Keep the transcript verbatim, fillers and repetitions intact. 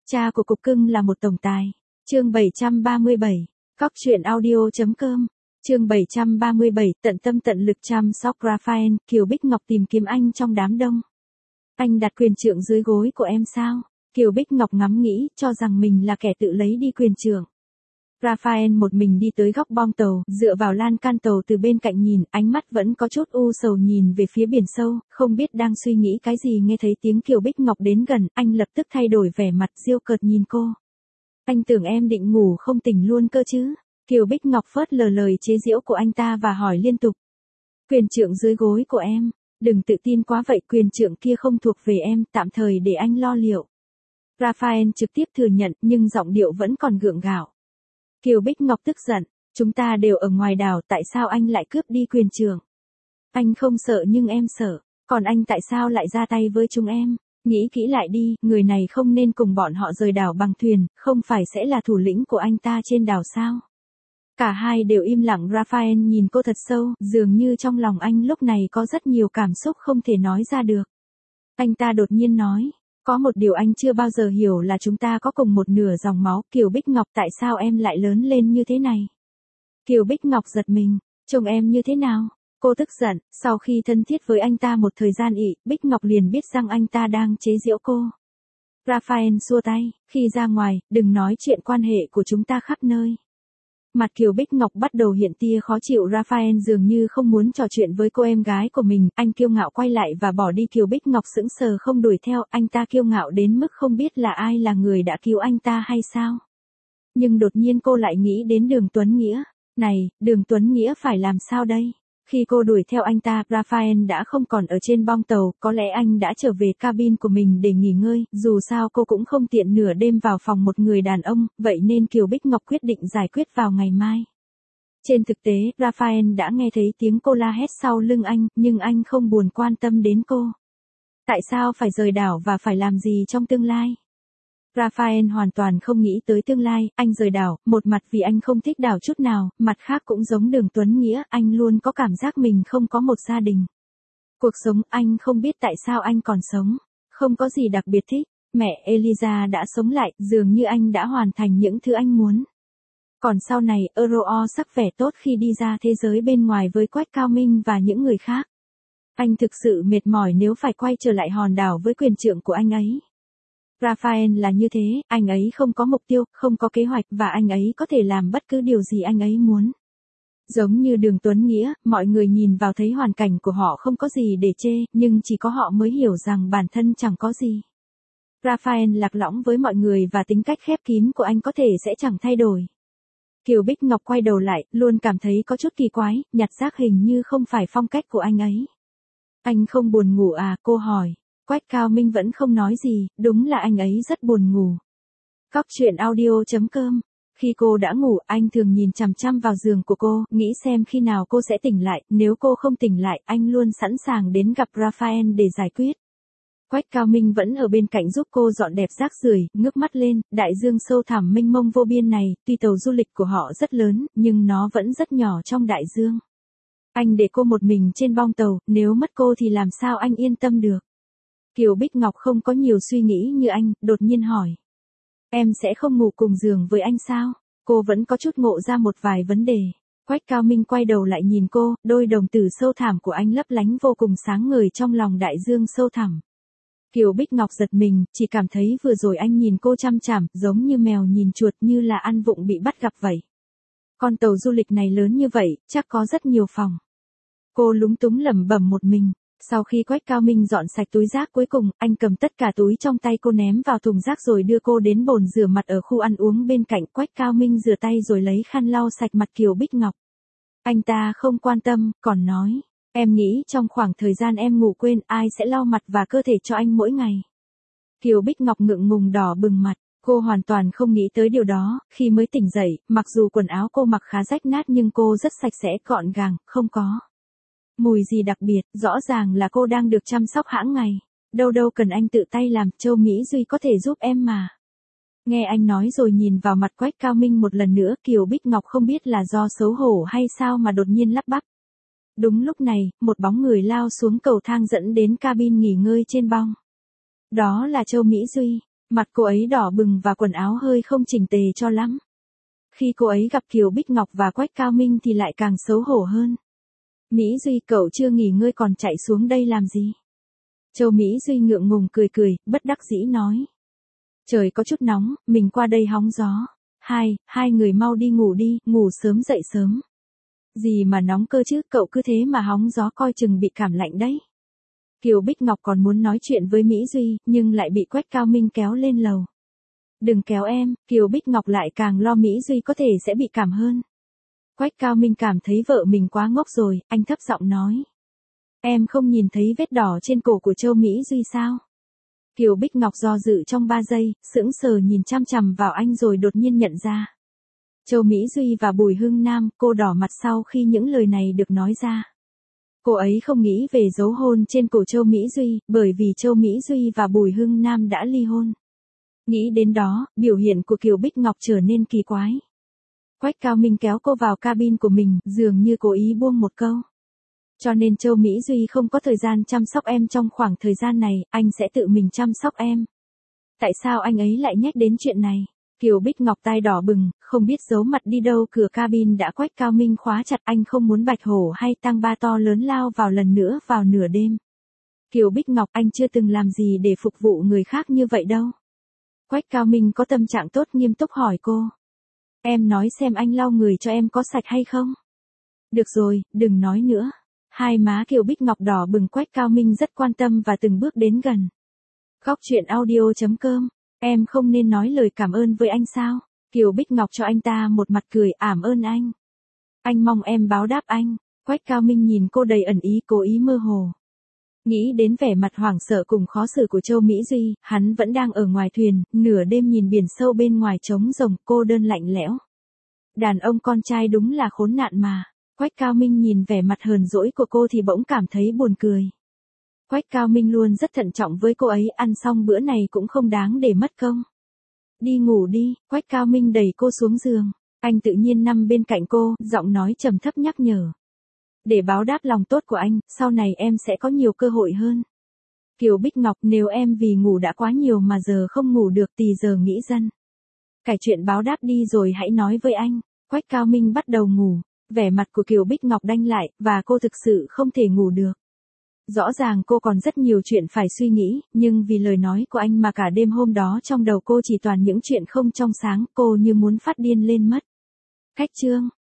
Cha của cục cưng là một tổng tài. Chương bảy trăm ba mươi bảy. Cóc truyện audio chấm com. Chương bảy trăm ba mươi bảy, tận tâm tận lực chăm sóc Raphael. Kiều Bích Ngọc tìm kiếm anh trong đám đông. Anh đặt quyền trượng dưới gối của em sao? Kiều Bích Ngọc ngắm nghĩ, cho rằng mình là kẻ tự lấy đi quyền trượng. Raphael một mình đi tới góc bong tàu, dựa vào lan can tàu từ bên cạnh nhìn, ánh mắt vẫn có chút u sầu nhìn về phía biển sâu, không biết đang suy nghĩ cái gì. Nghe thấy tiếng Kiều Bích Ngọc đến gần, anh lập tức thay đổi vẻ mặt giễu cợt nhìn cô. Anh tưởng em định ngủ không tỉnh luôn cơ chứ? Kiều Bích Ngọc phớt lờ lời chế giễu của anh ta và hỏi liên tục. Quyền trượng dưới gối của em, đừng tự tin quá vậy, quyền trượng kia không thuộc về em, tạm thời để anh lo liệu. Raphael trực tiếp thừa nhận, nhưng giọng điệu vẫn còn gượng gạo. Kiều Bích Ngọc tức giận, chúng ta đều ở ngoài đảo, tại sao anh lại cướp đi quyền trượng? Anh không sợ nhưng em sợ, còn anh tại sao lại ra tay với chúng em? Nghĩ kỹ lại đi, người này không nên cùng bọn họ rời đảo bằng thuyền, không phải sẽ là thủ lĩnh của anh ta trên đảo sao? Cả hai đều im lặng. Raphael nhìn cô thật sâu, dường như trong lòng anh lúc này có rất nhiều cảm xúc không thể nói ra được. Anh ta đột nhiên nói, có một điều anh chưa bao giờ hiểu là chúng ta có cùng một nửa dòng máu. Kiều Bích Ngọc, tại sao em lại lớn lên như thế này? Kiều Bích Ngọc giật mình, trông em như thế nào? Cô tức giận, sau khi thân thiết với anh ta một thời gian ị, Bích Ngọc liền biết rằng anh ta đang chế giễu cô. Raphael xua tay, khi ra ngoài, đừng nói chuyện quan hệ của chúng ta khắp nơi. Mặt Kiều Bích Ngọc bắt đầu hiện tia khó chịu. Raphael dường như không muốn trò chuyện với cô em gái của mình, anh kiêu ngạo quay lại và bỏ đi. Kiều Bích Ngọc sững sờ không đuổi theo, anh ta kiêu ngạo đến mức không biết là ai là người đã cứu anh ta hay sao. Nhưng đột nhiên cô lại nghĩ đến Đường Tuấn Nghĩa. Này, Đường Tuấn Nghĩa phải làm sao đây? Khi cô đuổi theo anh ta, Raphael đã không còn ở trên bong tàu, có lẽ anh đã trở về cabin của mình để nghỉ ngơi, dù sao cô cũng không tiện nửa đêm vào phòng một người đàn ông, vậy nên Kiều Bích Ngọc quyết định giải quyết vào ngày mai. Trên thực tế, Raphael đã nghe thấy tiếng cô la hét sau lưng anh, nhưng anh không buồn quan tâm đến cô. Tại sao phải rời đảo và phải làm gì trong tương lai? Raphael hoàn toàn không nghĩ tới tương lai. Anh rời đảo, một mặt vì anh không thích đảo chút nào, mặt khác cũng giống Đường Tuấn Nghĩa, anh luôn có cảm giác mình không có một gia đình. Cuộc sống, anh không biết tại sao anh còn sống, không có gì đặc biệt thích. Mẹ Eliza đã sống lại, dường như anh đã hoàn thành những thứ anh muốn. Còn sau này, Euro sắc vẻ tốt khi đi ra thế giới bên ngoài với Quách Cao Minh và những người khác. Anh thực sự mệt mỏi nếu phải quay trở lại hòn đảo với quyền trượng của anh ấy. Raphael là như thế, anh ấy không có mục tiêu, không có kế hoạch và anh ấy có thể làm bất cứ điều gì anh ấy muốn. Giống như Đường Tuấn Nghĩa, mọi người nhìn vào thấy hoàn cảnh của họ không có gì để chê, nhưng chỉ có họ mới hiểu rằng bản thân chẳng có gì. Raphael lạc lõng với mọi người và tính cách khép kín của anh có thể sẽ chẳng thay đổi. Kiều Bích Ngọc quay đầu lại, luôn cảm thấy có chút kỳ quái, nhặt rác hình như không phải phong cách của anh ấy. Anh không buồn ngủ à, cô hỏi. Quách Cao Minh vẫn không nói gì, đúng là anh ấy rất buồn ngủ. Cóc truyện audio chấm com. Khi cô đã ngủ, anh thường nhìn chằm chằm vào giường của cô, nghĩ xem khi nào cô sẽ tỉnh lại, nếu cô không tỉnh lại, anh luôn sẵn sàng đến gặp Raphael để giải quyết. Quách Cao Minh vẫn ở bên cạnh giúp cô dọn dẹp rác rưởi, ngước mắt lên, đại dương sâu thẳm mênh mông vô biên này, tuy tàu du lịch của họ rất lớn, nhưng nó vẫn rất nhỏ trong đại dương. Anh để cô một mình trên bong tàu, nếu mất cô thì làm sao anh yên tâm được. Kiều Bích Ngọc không có nhiều suy nghĩ như anh, đột nhiên hỏi. Em sẽ không ngủ cùng giường với anh sao? Cô vẫn có chút ngộ ra một vài vấn đề. Quách Cao Minh quay đầu lại nhìn cô, đôi đồng tử sâu thẳm của anh lấp lánh vô cùng sáng ngời trong lòng đại dương sâu thẳm. Kiều Bích Ngọc giật mình, chỉ cảm thấy vừa rồi anh nhìn cô chăm chằm, giống như mèo nhìn chuột, như là ăn vụng bị bắt gặp vậy. Con tàu du lịch này lớn như vậy, chắc có rất nhiều phòng. Cô lúng túng lẩm bẩm một mình. Sau khi Quách Cao Minh dọn sạch túi rác cuối cùng, anh cầm tất cả túi trong tay cô ném vào thùng rác rồi đưa cô đến bồn rửa mặt ở khu ăn uống bên cạnh. Quách Cao Minh rửa tay rồi lấy khăn lau sạch mặt Kiều Bích Ngọc. Anh ta không quan tâm, còn nói, em nghĩ trong khoảng thời gian em ngủ quên ai sẽ lau mặt và cơ thể cho anh mỗi ngày. Kiều Bích Ngọc ngượng ngùng đỏ bừng mặt, cô hoàn toàn không nghĩ tới điều đó. Khi mới tỉnh dậy, mặc dù quần áo cô mặc khá rách nát nhưng cô rất sạch sẽ gọn gàng, không có mùi gì đặc biệt, rõ ràng là cô đang được chăm sóc hãng ngày. Đâu đâu cần anh tự tay làm, Châu Mỹ Duy có thể giúp em mà. Nghe anh nói rồi nhìn vào mặt Quách Cao Minh một lần nữa, Kiều Bích Ngọc không biết là do xấu hổ hay sao mà đột nhiên lắp bắp. Đúng lúc này, một bóng người lao xuống cầu thang dẫn đến cabin nghỉ ngơi trên bong. Đó là Châu Mỹ Duy. Mặt cô ấy đỏ bừng và quần áo hơi không chỉnh tề cho lắm. Khi cô ấy gặp Kiều Bích Ngọc và Quách Cao Minh thì lại càng xấu hổ hơn. Mỹ Duy, cậu chưa nghỉ ngơi còn chạy xuống đây làm gì? Châu Mỹ Duy ngượng ngùng cười cười, bất đắc dĩ nói. Trời có chút nóng, mình qua đây hóng gió. Hai, hai người mau đi ngủ đi, ngủ sớm dậy sớm. Gì mà nóng cơ chứ, cậu cứ thế mà hóng gió coi chừng bị cảm lạnh đấy. Kiều Bích Ngọc còn muốn nói chuyện với Mỹ Duy, nhưng lại bị Quách Cao Minh kéo lên lầu. Đừng kéo em, Kiều Bích Ngọc lại càng lo Mỹ Duy có thể sẽ bị cảm hơn. Quách Cao Minh cảm thấy vợ mình quá ngốc rồi, anh thấp giọng nói. Em không nhìn thấy vết đỏ trên cổ của Châu Mỹ Duy sao? Kiều Bích Ngọc do dự trong ba giây, sững sờ nhìn chăm chằm vào anh rồi đột nhiên nhận ra. Châu Mỹ Duy và Bùi Hưng Nam, cô đỏ mặt sau khi những lời này được nói ra. Cô ấy không nghĩ về dấu hôn trên cổ Châu Mỹ Duy, bởi vì Châu Mỹ Duy và Bùi Hưng Nam đã ly hôn. Nghĩ đến đó, biểu hiện của Kiều Bích Ngọc trở nên kỳ quái. Quách Cao Minh kéo cô vào cabin của mình, dường như cố ý buông một câu. Cho nên Châu Mỹ Duy không có thời gian chăm sóc em trong khoảng thời gian này, anh sẽ tự mình chăm sóc em. Tại sao anh ấy lại nhắc đến chuyện này? Kiều Bích Ngọc tai đỏ bừng, không biết giấu mặt đi đâu, cửa cabin đã Quách Cao Minh khóa chặt, anh không muốn bạch hổ hay tăng ba to lớn lao vào lần nữa vào nửa đêm. Kiều Bích Ngọc, anh chưa từng làm gì để phục vụ người khác như vậy đâu. Quách Cao Minh có tâm trạng tốt nghiêm túc hỏi cô. Em nói xem anh lau người cho em có sạch hay không? Được rồi, đừng nói nữa. Hai má Kiều Bích Ngọc đỏ bừng, Quách Cao Minh rất quan tâm và từng bước đến gần. Góc truyện audio chấm com. Em không nên nói lời cảm ơn với anh sao? Kiều Bích Ngọc cho anh ta một mặt cười, ảm ơn anh. Anh mong em báo đáp anh. Quách Cao Minh nhìn cô đầy ẩn ý, cố ý mơ hồ. Nghĩ đến vẻ mặt hoảng sợ cùng khó xử của Châu Mỹ Duy, hắn vẫn đang ở ngoài thuyền, nửa đêm nhìn biển sâu bên ngoài trống rồng, cô đơn lạnh lẽo. Đàn ông con trai đúng là khốn nạn mà. Quách Cao Minh nhìn vẻ mặt hờn dỗi của cô thì bỗng cảm thấy buồn cười. Quách Cao Minh luôn rất thận trọng với cô ấy, ăn xong bữa này cũng không đáng để mất công. Đi ngủ đi, Quách Cao Minh đẩy cô xuống giường. Anh tự nhiên nằm bên cạnh cô, giọng nói trầm thấp nhắc nhở. Để báo đáp lòng tốt của anh, sau này em sẽ có nhiều cơ hội hơn. Kiều Bích Ngọc, nếu em vì ngủ đã quá nhiều mà giờ không ngủ được thì giờ nghĩ dân. Cải chuyện báo đáp đi rồi hãy nói với anh. Quách Cao Minh bắt đầu ngủ. Vẻ mặt của Kiều Bích Ngọc đanh lại, và cô thực sự không thể ngủ được. Rõ ràng cô còn rất nhiều chuyện phải suy nghĩ, nhưng vì lời nói của anh mà cả đêm hôm đó trong đầu cô chỉ toàn những chuyện không trong sáng, cô như muốn phát điên lên mất. Cách chương